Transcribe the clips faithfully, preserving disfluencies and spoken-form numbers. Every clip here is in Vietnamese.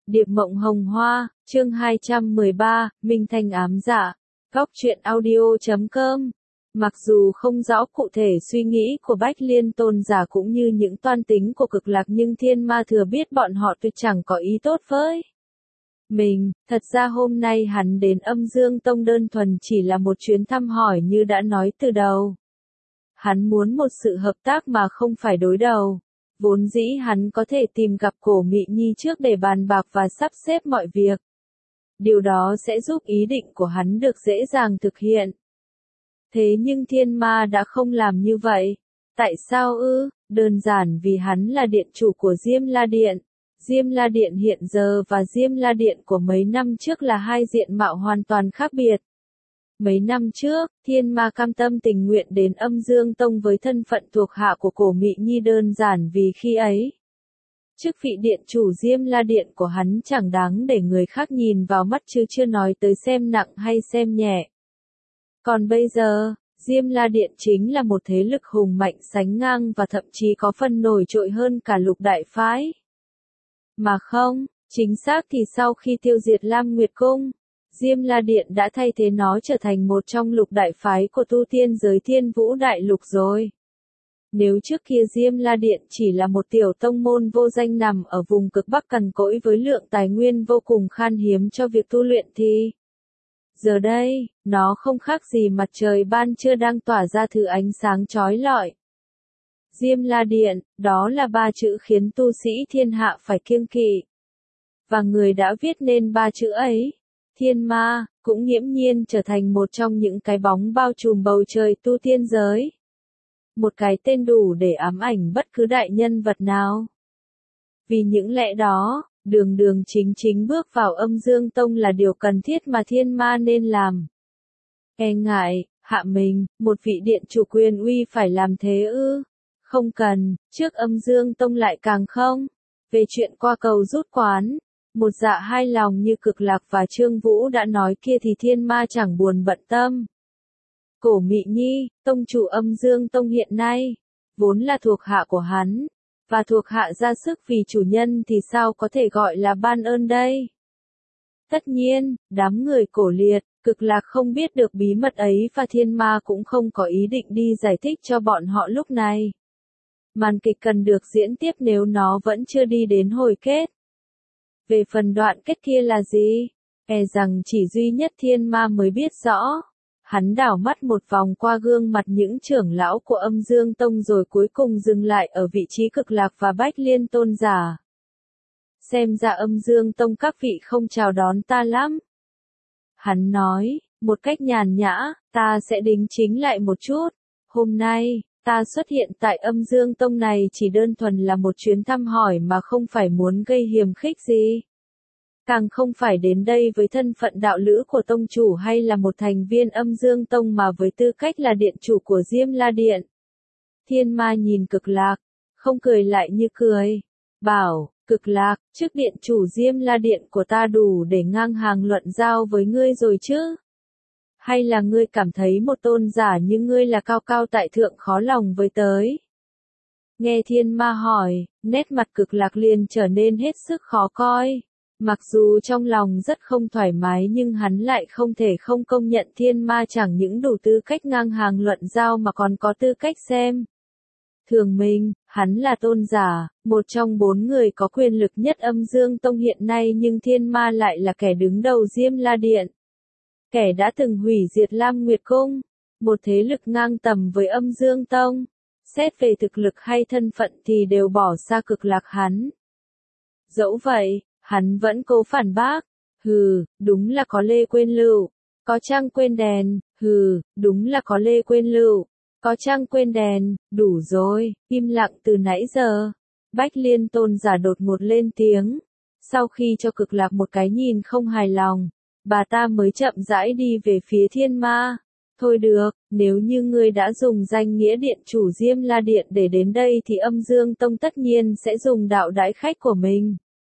Điệp Mộng Hồng Hoa, chương hai trăm mười ba, Minh Thanh ám dạ. Góc truyện audio chấm com. Mặc dù không rõ cụ thể suy nghĩ của Bách Liên Tôn giả cũng như những toan tính của Cực Lạc, nhưng Thiên Ma thừa biết bọn họ tuyệt chẳng có ý tốt với mình. Thật ra hôm nay hắn đến Âm Dương Tông đơn thuần chỉ là một chuyến thăm hỏi, như đã nói từ đầu. Hắn muốn một sự hợp tác mà không phải đối đầu. Vốn dĩ hắn có thể tìm gặp Cổ Mị Nhi trước để bàn bạc và sắp xếp mọi việc. Điều đó sẽ giúp ý định của hắn được dễ dàng thực hiện. Thế nhưng Thiên Ma đã không làm như vậy. Tại sao ư? Đơn giản vì hắn là điện chủ của Diêm La Điện. Diêm La Điện hiện giờ và Diêm La Điện của mấy năm trước là hai diện mạo hoàn toàn khác biệt. Mấy năm trước, Thiên Ma cam tâm tình nguyện đến Âm Dương Tông với thân phận thuộc hạ của Cổ Mị Nhi đơn giản vì khi ấy, chức vị điện chủ Diêm La Điện của hắn chẳng đáng để người khác nhìn vào mắt, chứ chưa nói tới xem nặng hay xem nhẹ. Còn bây giờ, Diêm La Điện chính là một thế lực hùng mạnh sánh ngang và thậm chí có phần nổi trội hơn cả Lục Đại Phái. Mà không, chính xác thì sau khi tiêu diệt Lam Nguyệt Cung, Diêm La Điện đã thay thế nó trở thành một trong lục đại phái của tu tiên giới Thiên Vũ Đại Lục rồi. Nếu trước kia Diêm La Điện chỉ là một tiểu tông môn vô danh nằm ở vùng cực Bắc cằn cỗi với lượng tài nguyên vô cùng khan hiếm cho việc tu luyện thì giờ đây, nó không khác gì mặt trời ban trưa đang tỏa ra thứ ánh sáng chói lọi. Diêm La Điện, đó là ba chữ khiến tu sĩ thiên hạ phải kiêng kỵ. Và người đã viết nên ba chữ ấy, Thiên Ma, cũng nghiễm nhiên trở thành một trong những cái bóng bao trùm bầu trời tu tiên giới. Một cái tên đủ để ám ảnh bất cứ đại nhân vật nào. Vì những lẽ đó, đường đường chính chính bước vào Âm Dương Tông là điều cần thiết mà Thiên Ma nên làm. E ngại, hạ mình, một vị điện chủ quyền uy phải làm thế ư? Không cần, trước Âm Dương Tông lại càng không. Về chuyện qua cầu rút quán, một dạ hai lòng như Cực Lạc và Trương Vũ đã nói kia thì Thiên Ma chẳng buồn bận tâm. Cổ Mị Nhi, tông chủ Âm Dương Tông hiện nay, vốn là thuộc hạ của hắn, và thuộc hạ ra sức vì chủ nhân thì sao có thể gọi là ban ơn đây? Tất nhiên, đám người Cổ Liệt, Cực Lạc không biết được bí mật ấy và Thiên Ma cũng không có ý định đi giải thích cho bọn họ lúc này. Màn kịch cần được diễn tiếp nếu nó vẫn chưa đi đến hồi kết. Về phần đoạn kết kia là gì? E rằng chỉ duy nhất Thiên Ma mới biết rõ. Hắn đảo mắt một vòng qua gương mặt những trưởng lão của Âm Dương Tông rồi cuối cùng dừng lại ở vị trí Cực Lạc và Bách Liên Tôn giả. Xem ra Âm Dương Tông các vị không chào đón ta lắm. Hắn nói, một cách nhàn nhã, ta sẽ đính chính lại một chút. Hôm nay, ta xuất hiện tại Âm Dương Tông này chỉ đơn thuần là một chuyến thăm hỏi mà không phải muốn gây hiềm khích gì. Càng không phải đến đây với thân phận đạo lữ của tông chủ hay là một thành viên Âm Dương Tông mà với tư cách là điện chủ của Diêm La Điện. Thiên Ma nhìn Cực Lạc, không cười lại như cười. Bảo, Cực Lạc, chức điện chủ Diêm La Điện của ta đủ để ngang hàng luận giao với ngươi rồi chứ? Hay là ngươi cảm thấy một tôn giả như ngươi là cao cao tại thượng khó lòng với tới? Nghe Thiên Ma hỏi, nét mặt Cực Lạc liền trở nên hết sức khó coi. Mặc dù trong lòng rất không thoải mái nhưng hắn lại không thể không công nhận Thiên Ma chẳng những đủ tư cách ngang hàng luận giao mà còn có tư cách xem thường mình. Hắn là tôn giả, một trong bốn người có quyền lực nhất Âm Dương Tông hiện nay, nhưng Thiên Ma lại là kẻ đứng đầu Diêm La Điện. Kẻ đã từng hủy diệt Lam Nguyệt Cung, một thế lực ngang tầm với Âm Dương Tông. Xét về thực lực hay thân phận thì đều bỏ xa Cực Lạc hắn. Dẫu vậy, hắn vẫn cố phản bác. Hừ, đúng là có lê quên lựu. Có trăng quên đèn. Hừ, đúng là có lê quên lựu. Có trăng quên đèn. Đủ rồi, im lặng từ nãy giờ. Bách Liên Tôn giả đột ngột lên tiếng. Sau khi cho Cực Lạc một cái nhìn không hài lòng, bà ta mới chậm rãi đi về phía Thiên Ma. Thôi được, nếu như ngươi đã dùng danh nghĩa điện chủ Diêm La Điện để đến đây thì Âm Dương Tông tất nhiên sẽ dùng đạo đãi khách của mình.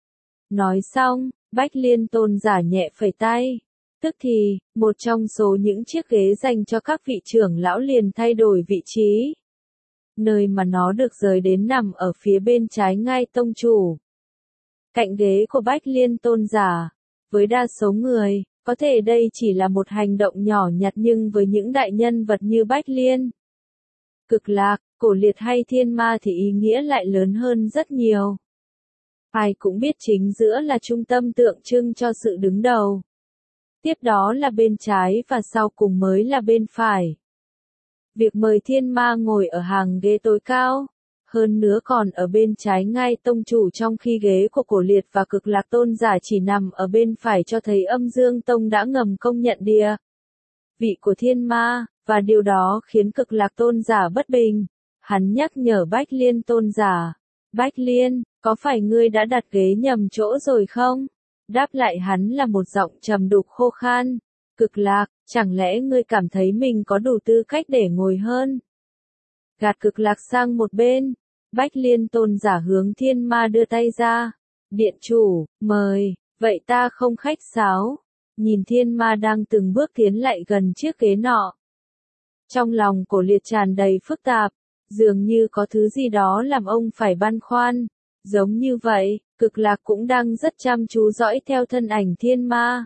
Nói xong, Bách Liên Tôn giả nhẹ phẩy tay. Tức thì, một trong số những chiếc ghế dành cho các vị trưởng lão liền thay đổi vị trí. Nơi mà nó được rời đến nằm ở phía bên trái ngay tông chủ. cạnh ghế của Bách Liên Tôn giả. Với đa số người, có thể đây chỉ là một hành động nhỏ nhặt nhưng với những đại nhân vật như Bách Liên, Cực Lạc, Cổ Liệt hay Thiên Ma thì ý nghĩa lại lớn hơn rất nhiều. Ai cũng biết chính giữa là trung tâm tượng trưng cho sự đứng đầu. Tiếp đó là bên trái và sau cùng mới là bên phải. Việc mời Thiên Ma ngồi ở hàng ghế tối cao, hơn nữa còn ở bên trái ngay tông chủ trong khi ghế của Cổ Liệt và Cực Lạc Tôn giả chỉ nằm ở bên phải cho thấy Âm Dương Tông đã ngầm công nhận địa vị của Thiên Ma, và điều đó khiến Cực Lạc Tôn giả bất bình. Hắn nhắc nhở Bách Liên Tôn giả, Bách Liên, có phải ngươi đã đặt ghế nhầm chỗ rồi không? Đáp lại hắn là một giọng trầm đục khô khan, Cực Lạc, chẳng lẽ ngươi cảm thấy mình có đủ tư cách để ngồi hơn? Gạt Cực Lạc sang một bên, Bách Liên Tôn giả hướng Thiên Ma đưa tay ra. Điện chủ, mời, vậy ta không khách sáo. Nhìn Thiên Ma đang từng bước tiến lại gần chiếc ghế nọ. Trong lòng Cổ Liệt tràn đầy phức tạp, dường như có thứ gì đó làm ông phải băn khoăn. Giống như vậy, Cực Lạc cũng đang rất chăm chú dõi theo thân ảnh Thiên Ma.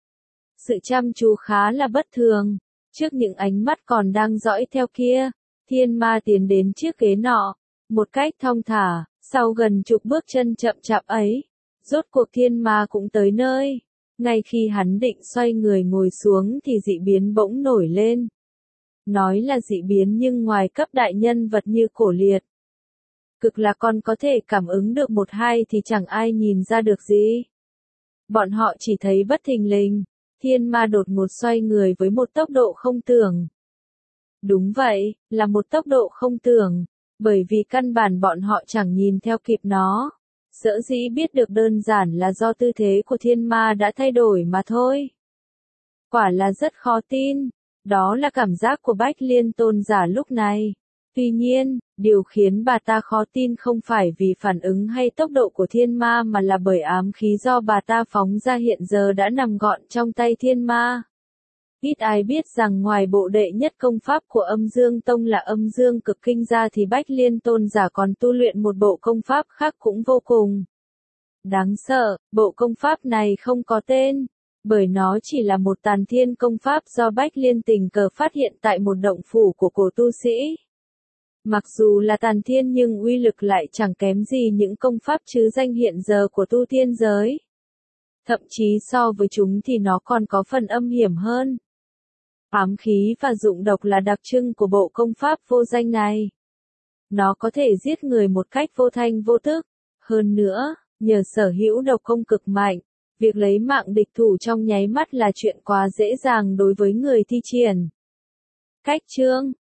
Sự chăm chú khá là bất thường. Trước những ánh mắt còn đang dõi theo kia, Thiên Ma tiến đến chiếc ghế nọ, một cách thong thả, sau gần chục bước chân chậm chạp ấy. Rốt cuộc Thiên Ma cũng tới nơi. Ngay khi hắn định xoay người ngồi xuống thì dị biến bỗng nổi lên. Nói là dị biến nhưng ngoài cấp đại nhân vật như Cổ Liệt, Cực Lạc còn có thể cảm ứng được một hai thì chẳng ai nhìn ra được gì. Bọn họ chỉ thấy bất thình lình, Thiên Ma đột ngột xoay người với một tốc độ không tưởng. Đúng vậy, là một tốc độ không tưởng, bởi vì căn bản bọn họ chẳng nhìn theo kịp nó. Dỡ dĩ biết được đơn giản là do tư thế của Thiên Ma đã thay đổi mà thôi. Quả là rất khó tin, đó là cảm giác của Bách Liên Tôn giả lúc này. Tuy nhiên, điều khiến bà ta khó tin không phải vì phản ứng hay tốc độ của Thiên Ma mà là bởi ám khí do bà ta phóng ra hiện giờ đã nằm gọn trong tay Thiên Ma. Ít ai biết rằng ngoài bộ đệ nhất công pháp của Âm Dương Tông là Âm Dương Cực Kinh ra thì Bách Liên Tôn giả còn tu luyện một bộ công pháp khác cũng vô cùng đáng sợ. Bộ công pháp này không có tên, bởi nó chỉ là một tàn thiên công pháp do Bách Liên tình cờ phát hiện tại một động phủ của cổ tu sĩ. Mặc dù là tàn thiên nhưng uy lực lại chẳng kém gì những công pháp chứ danh hiện giờ của tu tiên giới. Thậm chí so với chúng thì nó còn có phần âm hiểm hơn. Ám khí và dụng độc là đặc trưng của bộ công pháp vô danh này. Nó có thể giết người một cách vô thanh vô tức. Hơn nữa, nhờ sở hữu độc công cực mạnh, việc lấy mạng địch thủ trong nháy mắt là chuyện quá dễ dàng đối với người thi triển. Cách chương